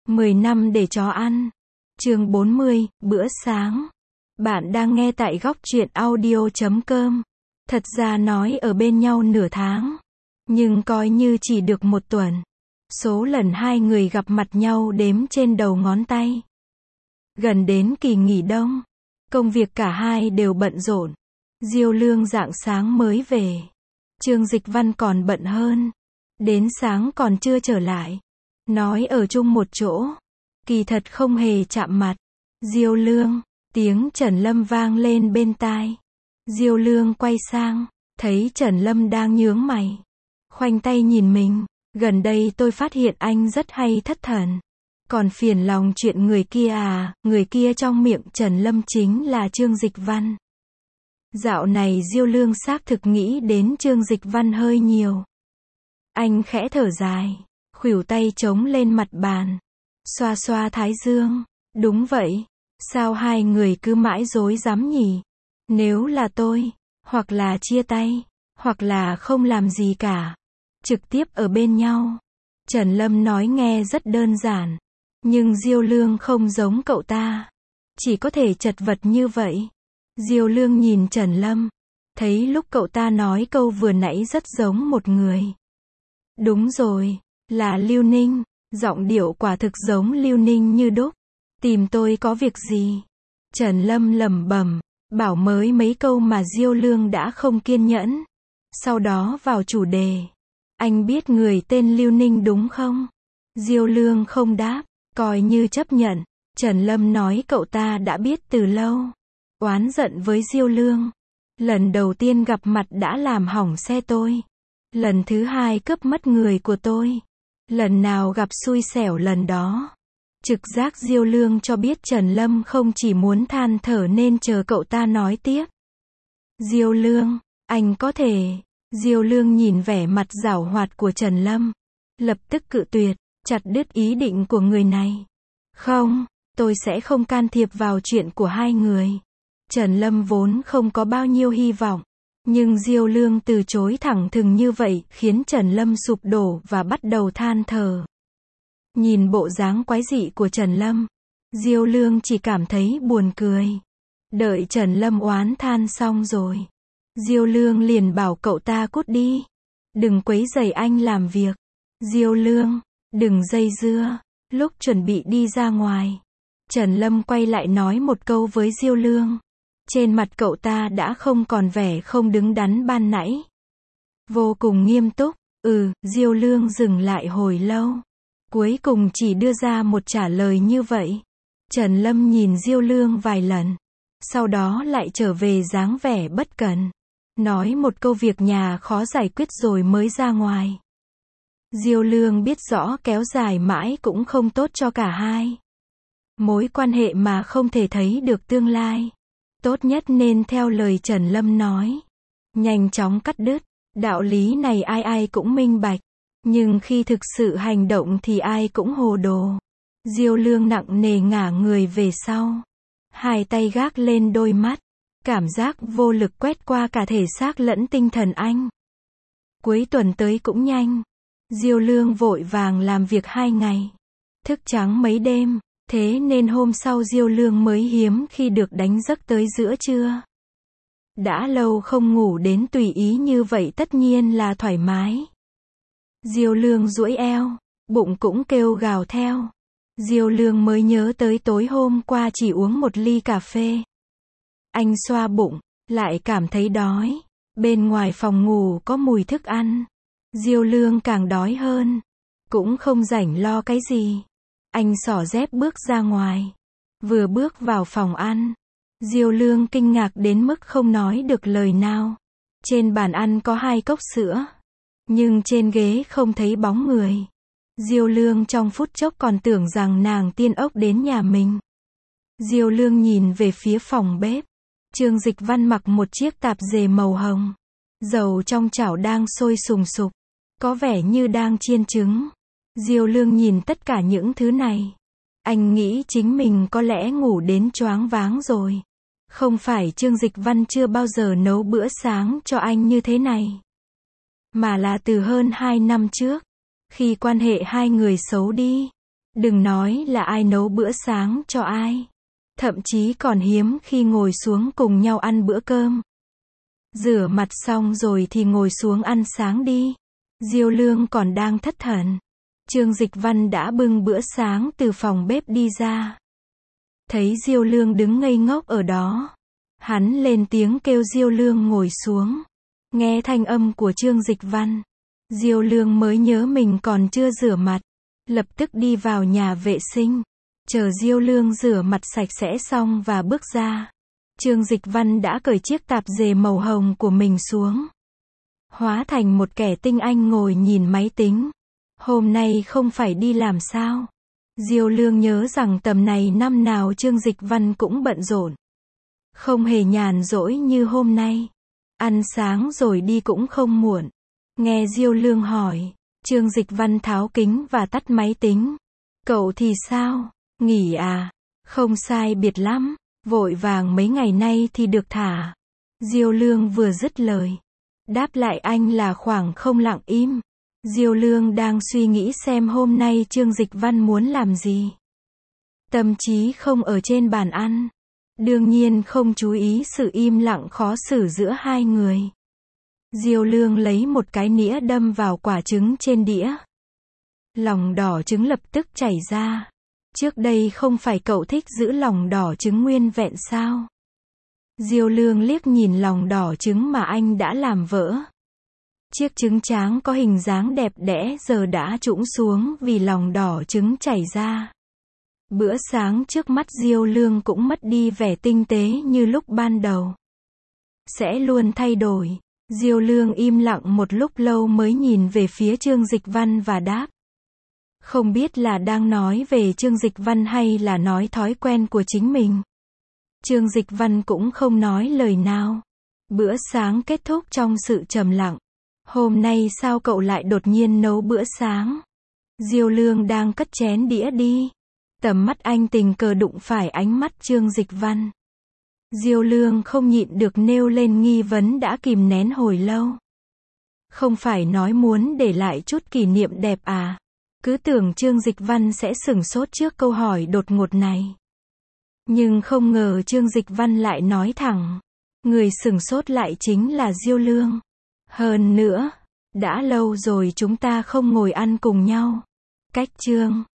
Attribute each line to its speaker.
Speaker 1: 10 năm để chó ăn. Chương 40, bữa sáng. Bạn đang nghe tại góc truyện audio.com. Thật ra nói ở bên nhau nửa tháng, nhưng coi như chỉ được một tuần. Số lần hai người gặp mặt nhau đếm trên đầu ngón tay. Gần đến kỳ nghỉ đông, công việc cả hai đều bận rộn. Diêu Lương rạng sáng mới về. Trương Dịch Văn còn bận hơn. Đến sáng còn chưa trở lại. Nói ở chung một chỗ, kỳ thật không hề chạm mặt. Diêu Lương, tiếng Trần Lâm vang lên bên tai. Diêu Lương quay sang, thấy Trần Lâm đang nhướng mày, khoanh tay nhìn mình. Gần đây tôi phát hiện anh rất hay thất thần. Còn phiền lòng chuyện người kia à? Người kia trong miệng Trần Lâm chính là Trương Dịch Văn. Dạo này Diêu Lương xác thực nghĩ đến Trương Dịch Văn hơi nhiều. Anh khẽ thở dài, khuỷu tay chống lên mặt bàn, xoa xoa thái dương. Đúng vậy, sao hai người cứ mãi rối rắm nhỉ? Nếu là tôi, hoặc là chia tay, hoặc là không làm gì cả, trực tiếp ở bên nhau. Trần Lâm nói nghe rất đơn giản, nhưng Diêu Lương không giống cậu ta, chỉ có thể chật vật như vậy. Diêu Lương nhìn Trần Lâm, thấy lúc cậu ta nói câu vừa nãy rất giống một người. Đúng rồi, là Lưu Ninh, giọng điệu quả thực giống Lưu Ninh như đúc. Tìm tôi có việc gì? Trần Lâm lẩm bẩm, bảo mới mấy câu mà Diêu Lương đã không kiên nhẫn. Sau đó vào chủ đề. Anh biết người tên Lưu Ninh đúng không? Diêu Lương không đáp, coi như chấp nhận. Trần Lâm nói cậu ta đã biết từ lâu. Oán giận với Diêu Lương. Lần đầu tiên gặp mặt đã làm hỏng xe tôi. Lần thứ hai cướp mất người của tôi. Lần nào gặp xui xẻo lần đó. Trực giác Diêu Lương cho biết Trần Lâm không chỉ muốn than thở nên chờ cậu ta nói tiếp. Diêu Lương, anh có thể. Diêu Lương nhìn vẻ mặt giảo hoạt của Trần Lâm, lập tức cự tuyệt, chặt đứt ý định của người này. Không, tôi sẽ không can thiệp vào chuyện của hai người. Trần Lâm vốn không có bao nhiêu hy vọng, nhưng Diêu Lương từ chối thẳng thừng như vậy khiến Trần Lâm sụp đổ và bắt đầu than thở. Nhìn bộ dáng quái dị của Trần Lâm, Diêu Lương chỉ cảm thấy buồn cười. Đợi Trần Lâm oán than xong rồi, Diêu Lương liền bảo cậu ta cút đi. Đừng quấy rầy anh làm việc. Diêu Lương, đừng dây dưa. Lúc chuẩn bị đi ra ngoài, Trần Lâm quay lại nói một câu với Diêu Lương. Trên mặt cậu ta đã không còn vẻ không đứng đắn ban nãy. Vô cùng nghiêm túc. Diêu Lương dừng lại hồi lâu. Cuối cùng chỉ đưa ra một trả lời như vậy. Trần Lâm nhìn Diêu Lương vài lần. Sau đó lại trở về dáng vẻ bất cần. Nói một câu việc nhà khó giải quyết rồi mới ra ngoài. Diêu Lương biết rõ kéo dài mãi cũng không tốt cho cả hai. Mối quan hệ mà không thể thấy được tương lai. Tốt nhất nên theo lời Trần Lâm nói. Nhanh chóng cắt đứt. Đạo lý này ai ai cũng minh bạch. Nhưng khi thực sự hành động thì ai cũng hồ đồ. Diêu Lương nặng nề ngả người về sau. Hai tay gác lên đôi mắt. Cảm giác vô lực quét qua cả thể xác lẫn tinh thần anh. Cuối tuần tới cũng nhanh. Diêu Lương vội vàng làm việc 2 ngày. Thức trắng mấy đêm. Thế nên hôm sau Diêu Lương mới hiếm khi được đánh giấc tới giữa trưa. Đã lâu không ngủ đến tùy ý như vậy tất nhiên là thoải mái. Diêu Lương duỗi eo, bụng cũng kêu gào theo. Diêu Lương mới nhớ tới tối hôm qua chỉ uống 1 ly cà phê. Anh xoa bụng, lại cảm thấy đói. Bên ngoài phòng ngủ có mùi thức ăn. Diêu Lương càng đói hơn. Cũng không rảnh lo cái gì. Anh xỏ dép bước ra ngoài. Vừa bước vào phòng ăn, Diêu Lương kinh ngạc đến mức không nói được lời nào. Trên bàn ăn có 2 cốc sữa. Nhưng trên ghế không thấy bóng người. Diêu Lương trong phút chốc còn tưởng rằng nàng tiên ốc đến nhà mình. Diêu Lương nhìn về phía phòng bếp. Trương Dịch Văn mặc một chiếc tạp dề màu hồng. Dầu trong chảo đang sôi sùng sục. Có vẻ như đang chiên trứng. Diêu Lương nhìn tất cả những thứ này. Anh nghĩ chính mình có lẽ ngủ đến choáng váng rồi. Không phải Trương Dịch Văn chưa bao giờ nấu bữa sáng cho anh như thế này. Mà là từ hơn 2 năm trước. Khi quan hệ hai người xấu đi. Đừng nói là ai nấu bữa sáng cho ai. Thậm chí còn hiếm khi ngồi xuống cùng nhau ăn bữa cơm. Rửa mặt xong rồi thì ngồi xuống ăn sáng đi. Diêu Lương còn đang thất thần. Trương Dịch Văn đã bưng bữa sáng từ phòng bếp đi ra. Thấy Diêu Lương đứng ngây ngốc ở đó. Hắn lên tiếng kêu Diêu Lương ngồi xuống. Nghe thanh âm của Trương Dịch Văn. Diêu Lương mới nhớ mình còn chưa rửa mặt. Lập tức đi vào nhà vệ sinh. Chờ Diêu Lương rửa mặt sạch sẽ xong và bước ra. Trương Dịch Văn đã cởi chiếc tạp dề màu hồng của mình xuống. Hóa thành một kẻ tinh anh ngồi nhìn máy tính. Hôm nay không phải đi làm sao? Diêu Lương nhớ rằng tầm này năm nào Trương Dịch Văn cũng bận rộn. Không hề nhàn rỗi như hôm nay. Ăn sáng rồi đi cũng không muộn. Nghe Diêu Lương hỏi, Trương Dịch Văn tháo kính và tắt máy tính. Cậu thì sao? Nghỉ à? Không sai biệt lắm. Vội vàng mấy ngày nay thì được thả. Diêu Lương vừa dứt lời. Đáp lại anh là khoảng không lặng im. Diêu Lương đang suy nghĩ xem hôm nay Trương Dịch Văn muốn làm gì. Tâm trí không ở trên bàn ăn. Đương nhiên không chú ý sự im lặng khó xử giữa hai người. Diêu Lương lấy một cái nĩa đâm vào quả trứng trên đĩa. Lòng đỏ trứng lập tức chảy ra. Trước đây không phải cậu thích giữ lòng đỏ trứng nguyên vẹn sao? Diêu Lương liếc nhìn lòng đỏ trứng mà anh đã làm vỡ. Chiếc trứng tráng có hình dáng đẹp đẽ giờ đã trũng xuống vì lòng đỏ trứng chảy ra. Bữa sáng trước mắt Diêu Lương cũng mất đi vẻ tinh tế như lúc ban đầu. Sẽ luôn thay đổi. Diêu Lương im lặng một lúc lâu mới nhìn về phía Trương Dịch Văn và đáp. Không biết là đang nói về Trương Dịch Văn hay là nói thói quen của chính mình. Trương Dịch Văn cũng không nói lời nào. Bữa sáng kết thúc trong sự trầm lặng. Hôm nay sao cậu lại đột nhiên nấu bữa sáng? Diêu Lương đang cất chén đĩa đi. Tầm mắt anh tình cờ đụng phải ánh mắt Trương Dịch Văn. Diêu Lương không nhịn được nêu lên nghi vấn đã kìm nén hồi lâu. Không phải nói muốn để lại chút kỷ niệm đẹp à? Cứ tưởng Trương Dịch Văn sẽ sửng sốt trước câu hỏi đột ngột này. Nhưng không ngờ Trương Dịch Văn lại nói thẳng. Người sửng sốt lại chính là Diêu Lương. Hơn nữa, đã lâu rồi chúng ta không ngồi ăn cùng nhau. Cách Trương